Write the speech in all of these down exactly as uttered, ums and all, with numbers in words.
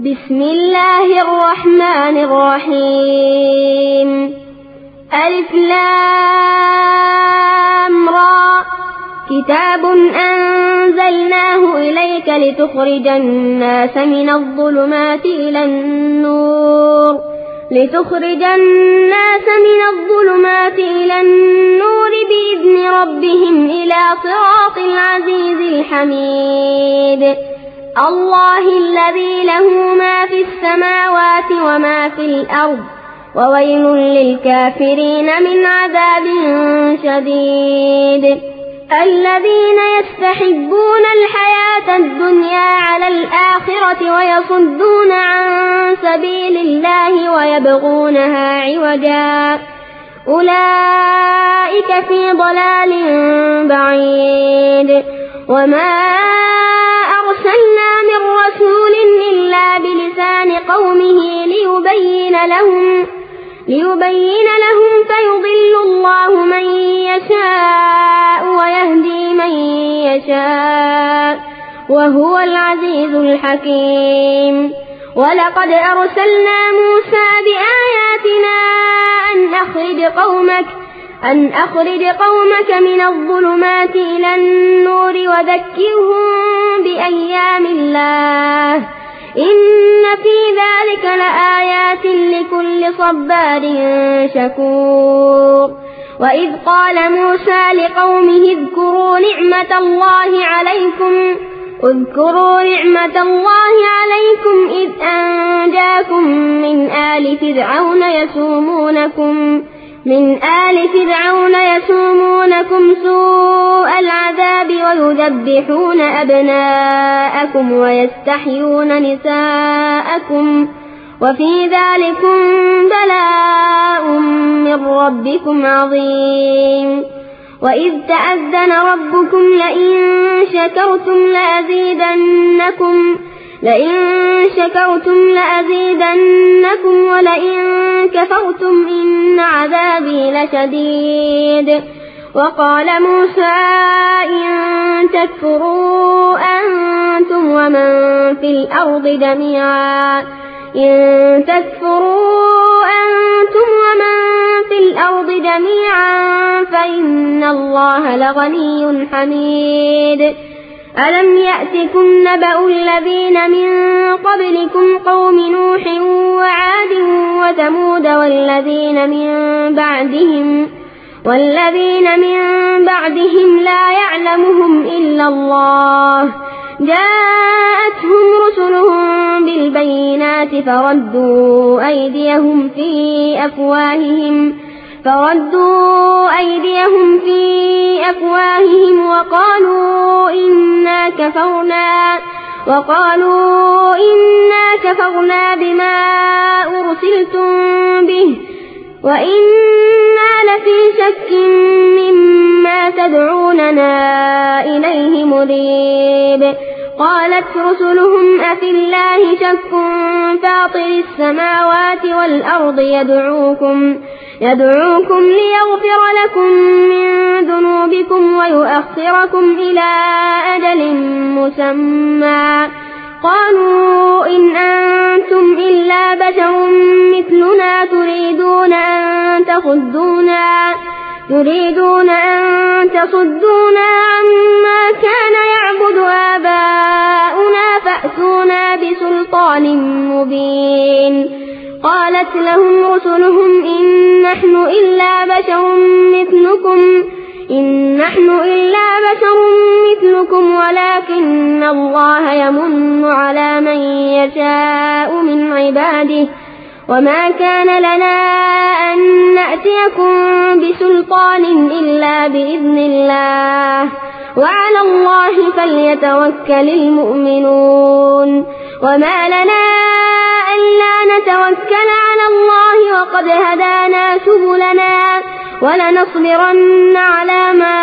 بسم الله الرحمن الرحيم. ألف لام را. كتاب أنزلناه إليك لتخرج الناس من الظلمات إلى النور لتخرج الناس من الظلمات إلى النور بإذن ربهم إلى صراط العزيز الحميد. الله الذي له ما في السماوات وما في الأرض وويل للكافرين من عذاب شديد. الذين يستحبون الحياة الدنيا على الآخرة ويصدون عن سبيل الله ويبغونها عوجا أولئك في ضلال بعيد. وما أرسلنا من رسول إلا بلسان قومه ليبين لهم ليبين لهم فيضل الله من يشاء ويهدي من يشاء وهو العزيز الحكيم. ولقد أرسلنا موسى بآياتنا أن أخرج قومك أن أخرج قومك من الظلمات إلى النور وذكرهم بأيام الله إن في ذلك لآيات لكل صبار شكور. وإذ قال موسى لقومه اذكروا نعمة الله عليكم اذكروا نعمة الله عليكم إذ أنجاكم من آل فرعون يسومونكم من آل فرعون يسومونكم سوء العذاب ويذبحون أبناءكم ويستحيون نساءكم وفي ذلكم بلاء من ربكم عظيم. وإذ تأذن ربكم لئن شكرتم لأزيدنكم لئن شكرتم لأزيدنكم ولئن كفرتم إن عذابي لشديد. وقال موسى إن تكفروا أنتم ومن في الأرض جميعا إن تكفروا أنتم ومن في الأرض جميعا فإن الله لغني حميد. ألم يأتكم نبأ الذين من قبلكم قوم نوح وعاد وثمود والذين من بعدهم والذين من بعدهم لا يعلمهم إلا الله جاءتهم رسلهم بالبينات فردوا أيديهم في أفواههم فردوا أيديهم في أفواههم وقالوا إنا كفرنا وقالوا إنا كفرنا بما أرسلتم به وإنا لفي شك مما تدعوننا إليه مريب. قالت رسلهم أفي الله شك فاطر السماوات والأرض يدعوكم يدعوكم ليغفر لكم من ذنوبكم ويؤخركم إلى أجل مسمى قالوا إن أنتم إلا بشر مثلنا تريدون أن تصدونا تريدون أن تصدونا عما كان يعبد آباؤنا فأتونا بسلطان مبين. قالت لهم رسلهم إن نحن إلا بشر مثلكم إن نحن إلا بشر مثلكم ولكن الله يمن على من يشاء من عباده وما كان لنا أن نأتيكم بسلطان إلا بإذن الله وعلى الله فليتوكل المؤمنون. وما لنا ألا نتوكل على الله وقد هدانا سبلنا ولنصبرن على ما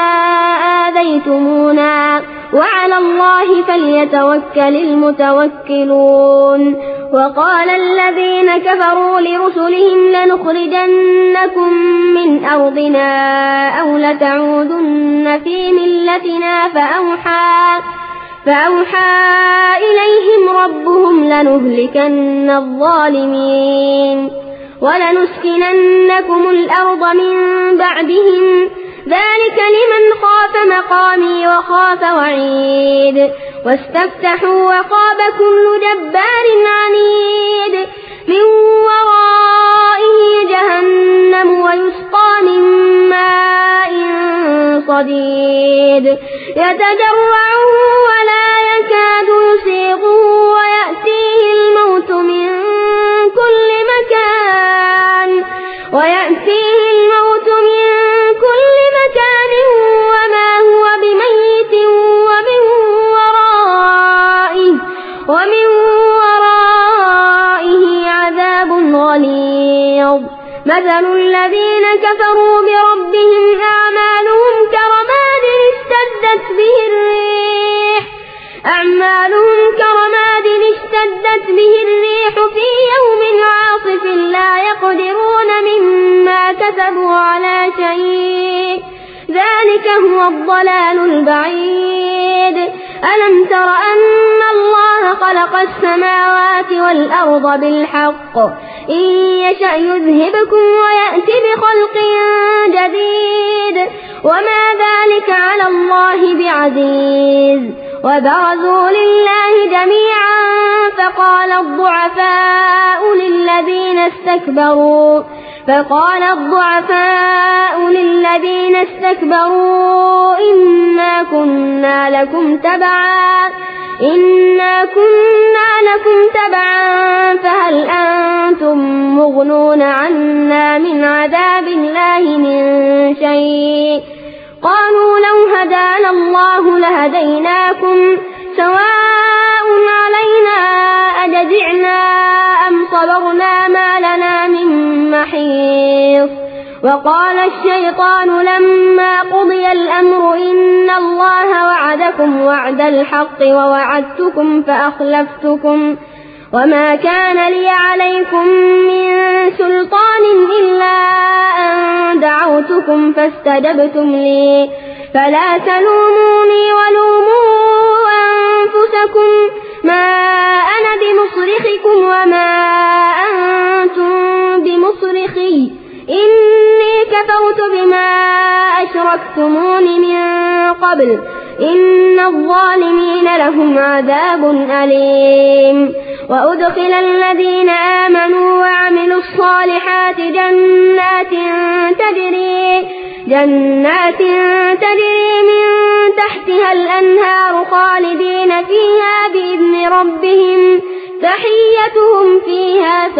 آذيتمونا وعلى الله فليتوكل المتوكلون. وقال الذين كفروا لرسلهم لنخرجنكم من أرضنا أو لتعودن في ملتنا فأوحى فأوحى إليهم ربهم لنهلكن الظالمين ولنسكننكم الأرض من بعدهم ذلك لمن خاف مقامي وخاف وعيد واستفتحوا وخاب كل جبار عنيد من ورائه جهنم ويسقى من ماء صديد يتجرعه ولا يكاد يسيغه ويأتيه الموت من كل مكان ويأتيه الموت من كل مكان وما هو بميت ومن ورائه ومن ورائه عذاب غليظ مثل الذين كفروا بربهم أعمالهم كرماد اشتدت به الريح أعمالهم كرماد اشتدت به الريح في يوم عاصف لا يقدرون مما كسبوا على شيء ذلك هو الضلال البعيد ألم تر أن الله خلق السماوات والأرض بالحق إن يشأ يذهبكم ويأتي بخلق جديد وما ذلك على الله بعزيز وبرزوا لله جميعا فقال الضعفاء للذين استكبروا فقال الضعفاء للذين استكبروا إنا كنا لكم تبعا إنا كنا لكم تبعا فهل أنتم مغنون عنا من عذاب الله من شيء قالوا لو هدانا الله لهديناكم سواء علينا أجزعنا أم صبرنا ما لنا من محيص وقال الشيطان لما قضي الأمر إن الله وعدكم وعد الحق ووعدتكم فأخلفتكم وما كان لي عليكم من سلطان إلا أن دعوتكم فاستجبتم لي فلا تلوموني ولوموا أنفسكم ما أنا بمصرخكم وما أنتم بمصرخي إني كفرت بما أشركتمون من قبل إن الظالمين لهم عذاب أليم وأدخل الذين آمنوا وعملوا الصالحات جنات تجري جنات تجري من تحتها الأنهار خالدين فيها بإذن ربهم تحيتهم فيها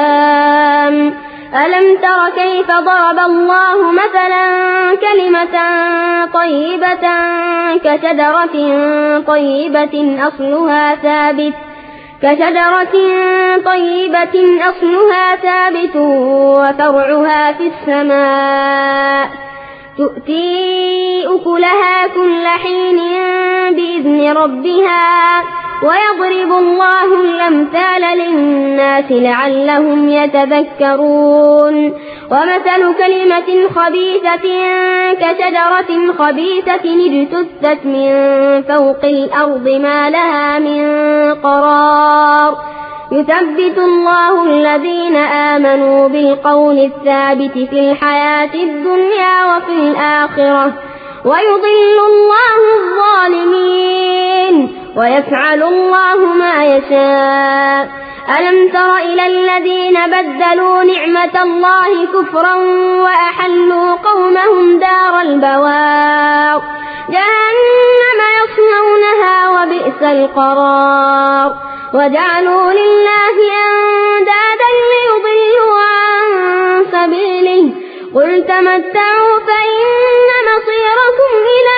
سلام ألم تر كيف ضرب الله مثلا كلمة طيبة كشجرة طيبة أصلها ثابت كشجرة طيبة أصلها ثابت وفرعها في السماء تؤتي أكلها كل حين بإذن ربها ويضرب الله الأمثال للناس لعلهم يتذكرون ومثل كلمة خبيثة كشجرة خبيثة اجتثت من فوق الأرض ما لها من قرار يثبت الله الذين آمنوا بالقول الثابت في الحياة الدنيا وفي الآخرة ويضل الله الظالمين ويفعل الله ما يشاء ألم تر إلى الذين بدلوا نعمة الله كفرا وأحلوا قومهم دار البوار جهنم يصلونها وبئس القرار وجعلوا لله أندادا ليضلوا عن سبيله قل تمتعوا فإن مصيركم إلى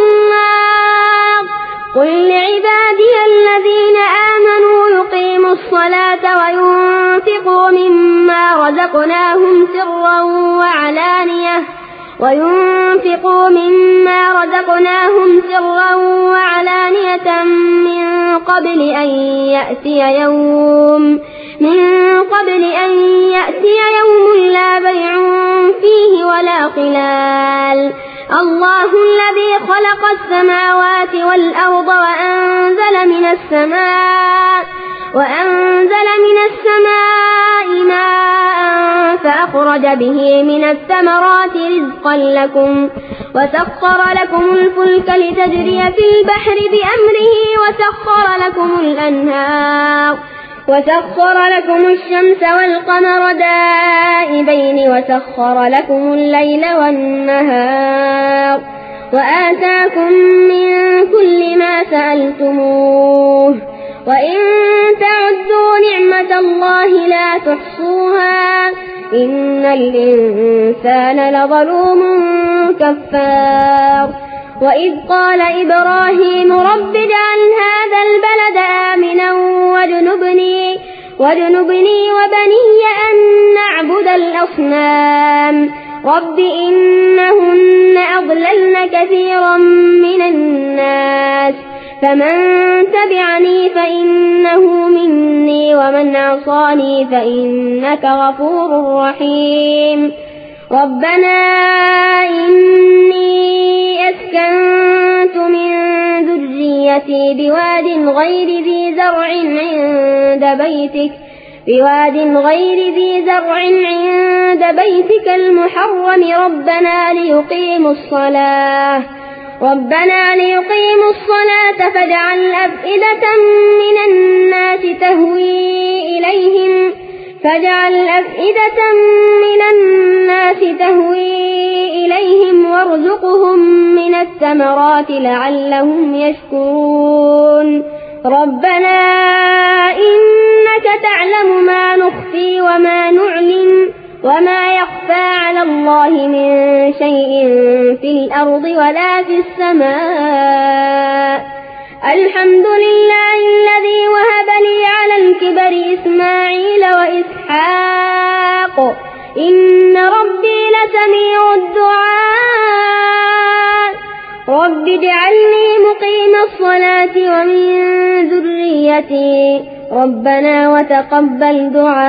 النار قل لعبادي الذين آمنوا يقيموا الصلاة وينفقوا مما رزقناهم سرا وعلانية وينفقوا مما رزقناهم سرا وعلانية من قبل أن يأتي يوم من قبل أن يأتي يوم لا بيع فيه ولا خلال الله الذي خلق السماوات والأرض وأنزل من السماء وأنزل من السماء ماء فأخرج به من الثمرات رزقا لكم وسخر لكم الفلك لتجري في البحر بأمره وسخر لكم الأنهار وسخر لكم الشمس والقمر دائبين وسخر لكم الليل والنهار وآتاكم من كل ما سألتموه وإن تعدوا نعمة الله لا تحصوها إن الإنسان لظلوم كفار وإذ قال إبراهيم رب اجعل هذا البلد آمنا واجنبني واجنبني وبني أن نعبد الأصنام رب إنهن أضللن كثيرا من الناس فمن تبعني فإنه مني ومن عصاني فإنك غفور رحيم ربنا إني أسكنت من ذريتي بواد غير ذي زرع عند بيتك بواد غير ذي زرع عند بيتك المحرم ربنا ليقيموا الصلاة ربنا ليقيموا الصلاة فاجعل أفئدة من الناس تهوي إليهم فاجعل أفئدة من الناس تهوي إليهم وارزقهم من الثمرات لعلهم يشكرون ربنا إنك تعلم ما نخفي وما نعلن وما يخفى على الله من شيء في الأرض ولا في السماء الحمد لله الذي وهب لي على الكبر إسماعيل وإسحاق إن ربي لسميع الدعاء رب اجعلني مقيم الصلاة ومن ذريتي ربنا وتقبل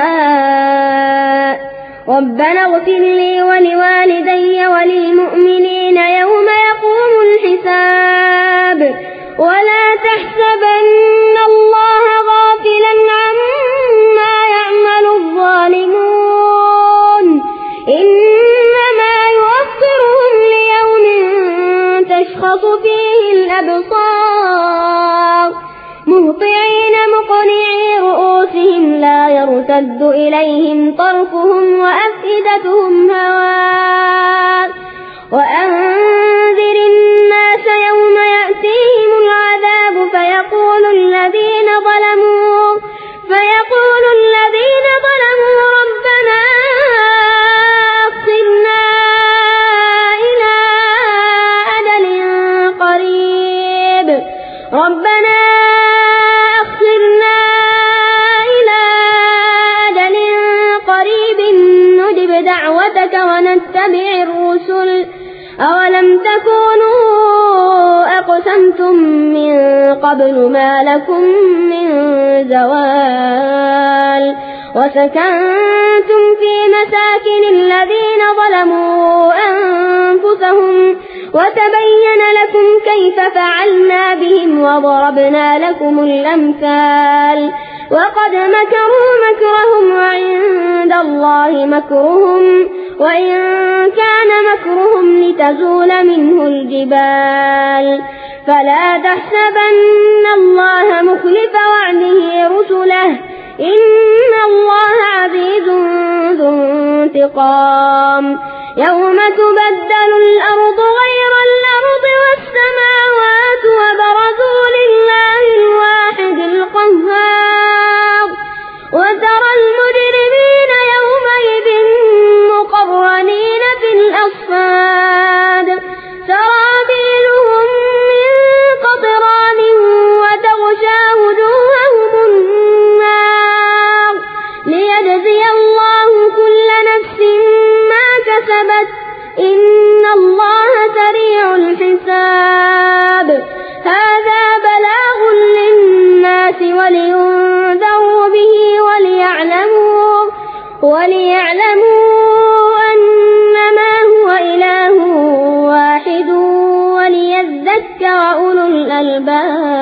دعاء ربنا اغفر لي ولوالدي وللمؤمنين يوم يقوم الحساب ولا تحسبن الله غافلا عما يعمل الظالمون إنما يؤخرهم ليوم تشخص فيه الأبصار مهطعين مقنعي رؤوسهم لا يرتد إليهم طرفهم وأفئدتهم هواء وأنذر الناس يوم يأتيهم العذاب فيقول الذين ظلموا فيقول الذين ظلموا ربنا أخرنا إلى أجل قريب ربنا أخرنا إلى أجل قريب نجب دعوتك ونتبع الرسل أولم تكونوا أقسمتم من قبل ما لكم من زوال وسكنتم في مساكن الذين ظلموا أنفسهم وتبين لكم كيف فعلنا بهم وضربنا لكم الأمثال وقد مكروا مكرهم وعند الله مكرهم وإن كان مكرهم لتزول منه الجبال فلا تحسبن الله مخلف وعده رسله إن الله عزيز ذو انتقام يوم تبدل الأرض غير الأرض والسماوات وبرزوا لله الواحد القهار وترى المجرمين يومئذ مقرنين في الأصفاد سرابيلهم من قطران وتغشى وجوههم النار ليجزي الله كل نفس ما كسبت إن الله سريع الحساب هذا بلاغ للناس ولينذروا به وليعلموا وليعلموا أنما هو إله واحد الألباب.